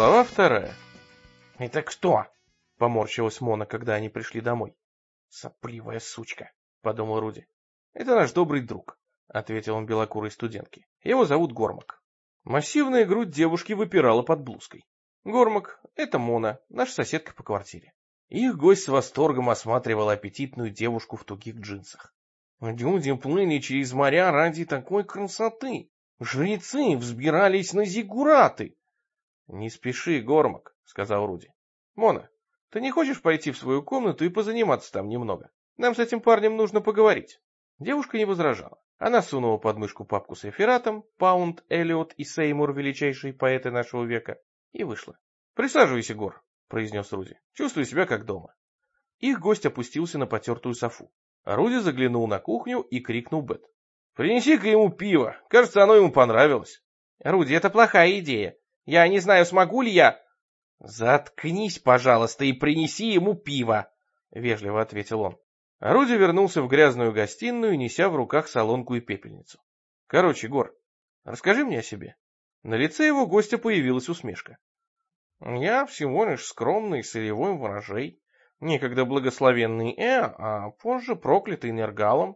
Глава 2. «Это кто?» — поморщилась Мона, когда они пришли домой. «Сопливая сучка», — подумал Руди. «Это наш добрый друг», — ответил он белокурой студентке. «Его зовут Гормак». Массивная грудь девушки выпирала под блузкой. Гормак — это Мона, наша соседка по квартире. Их гость с восторгом осматривал аппетитную девушку в тугих джинсах. Люди плыли через моря ради такой красоты. Жрецы взбирались на зиггураты. «Не спеши, Гормак», — сказал Руди. «Мона, ты не хочешь пойти в свою комнату и позаниматься там немного? Нам с этим парнем нужно поговорить». Девушка не возражала. Она сунула под мышку папку с рефератом, Паунд, Эллиот и Сеймур, величайшие поэты нашего века, и вышла. «Присаживайся, Гор», — произнес Руди. «Чувствуй себя как дома». Их гость опустился на потертую софу. Руди заглянул на кухню и крикнул Бет. «Принеси-ка ему пиво. Кажется, оно ему понравилось». «Руди, это плохая идея. Я не знаю, смогу ли я...» «Заткнись, пожалуйста, и принеси ему пиво», — вежливо ответил он. Руди вернулся в грязную гостиную, неся в руках солонку и пепельницу. «Короче, Гор, расскажи мне о себе». На лице его гостя появилась усмешка. «Я всего лишь скромный сырьевой ворожей, некогда благословенный а позже проклятый Нергалом».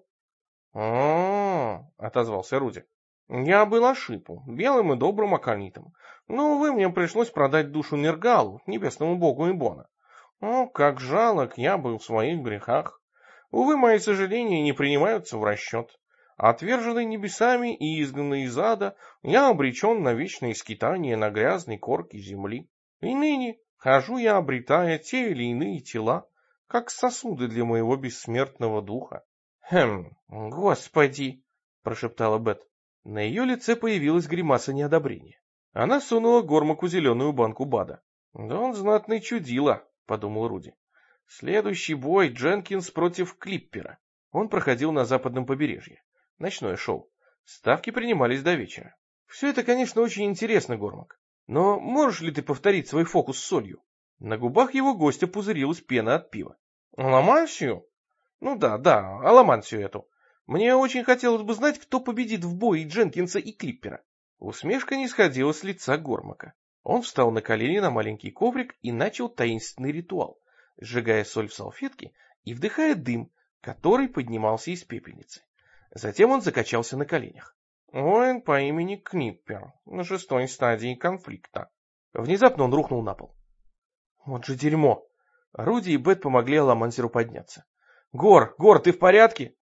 Отозвался Руди. «Я был Ашипу, белым и добрым аконитом, но, увы, мне пришлось продать душу Нергалу, небесному богу Ибона. О, как жалок я был в своих грехах. Увы, мои сожаления не принимаются в расчет. Отверженный небесами и изгнанный из ада, я обречен на вечное скитание на грязной корке земли. И ныне хожу я, обретая те или иные тела, как сосуды для моего бессмертного духа». Господи!» — прошептала Бет. На ее лице появилась гримаса неодобрения. Она сунула Гормаку зеленую банку БАДа. «Да он знатный чудило», — подумал Руди. Следующий бой — Дженкинс против Клиппера. Он проходил на западном побережье. Ночное шоу. Ставки принимались до вечера. «Все это, конечно, очень интересно, Гормак. Но можешь ли ты повторить свой фокус с солью?» На губах его гостя пузырилась пена от пива. «Аламансию? Ну да, аламансию эту. Мне очень хотелось бы знать, кто победит в бое Дженкинса и Клиппера». Усмешка не сходила с лица Гормака. Он встал на колени на маленький коврик и начал таинственный ритуал, сжигая соль в салфетке и вдыхая дым, который поднимался из пепельницы. Затем он закачался на коленях. «Воин по имени Клиппер, на 6-й стадии конфликта». Внезапно он рухнул на пол. «Вот же дерьмо!» Руди и Бет помогли Аламансеру подняться. Гор, ты в порядке?»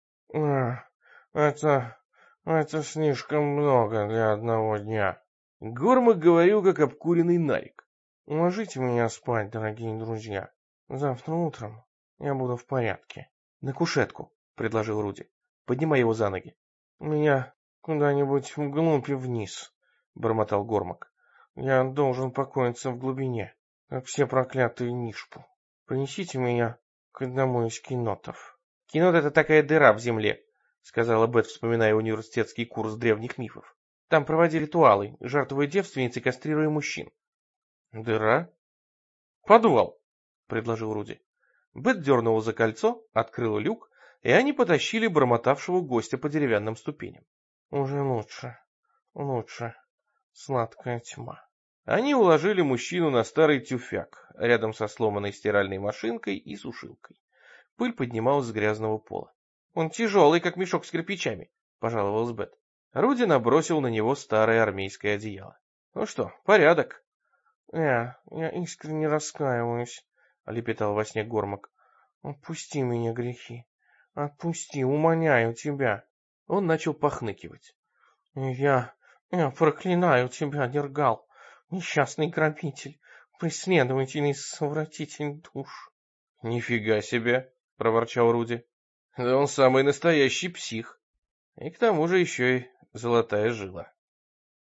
Это слишком много для одного дня». Гормак говорил, как обкуренный нарик. «Уложите меня спать, дорогие друзья. Завтра утром я буду в порядке». «На кушетку», — предложил Руди. «Поднимай его за ноги». «Меня куда-нибудь вглубь и вниз», — бормотал Гормак. «Я должен покоиться в глубине, как все проклятые Нишпу. Принесите меня к одному из кинотов». «Кинот — это такая дыра в земле», — сказала Бет, вспоминая университетский курс древних мифов. «Там проводили ритуалы, жертвуя девственниц и кастрируя мужчин». «Дыра?» «Подвал», — предложил Руди. Бет дернула за кольцо, открыла люк, и они потащили бормотавшего гостя по деревянным ступеням. «Уже лучше. Сладкая тьма». Они уложили мужчину на старый тюфяк, рядом со сломанной стиральной машинкой и сушилкой. Пыль поднималась с грязного пола. «Он тяжелый, как мешок с кирпичами», — пожаловалась Бет. Руди набросил на него старое армейское одеяло. «Ну что, порядок?» Я искренне раскаиваюсь», — лепетал во сне Гормак. «Отпусти меня, грехи. Отпусти, умоляю тебя». Он начал похныкивать. «Я проклинаю тебя, Нергал, несчастный грабитель, преследователь и совратитель душ». «Нифига себе», — проворчал Руди. «Да он самый настоящий псих. И к тому же еще и золотая жила».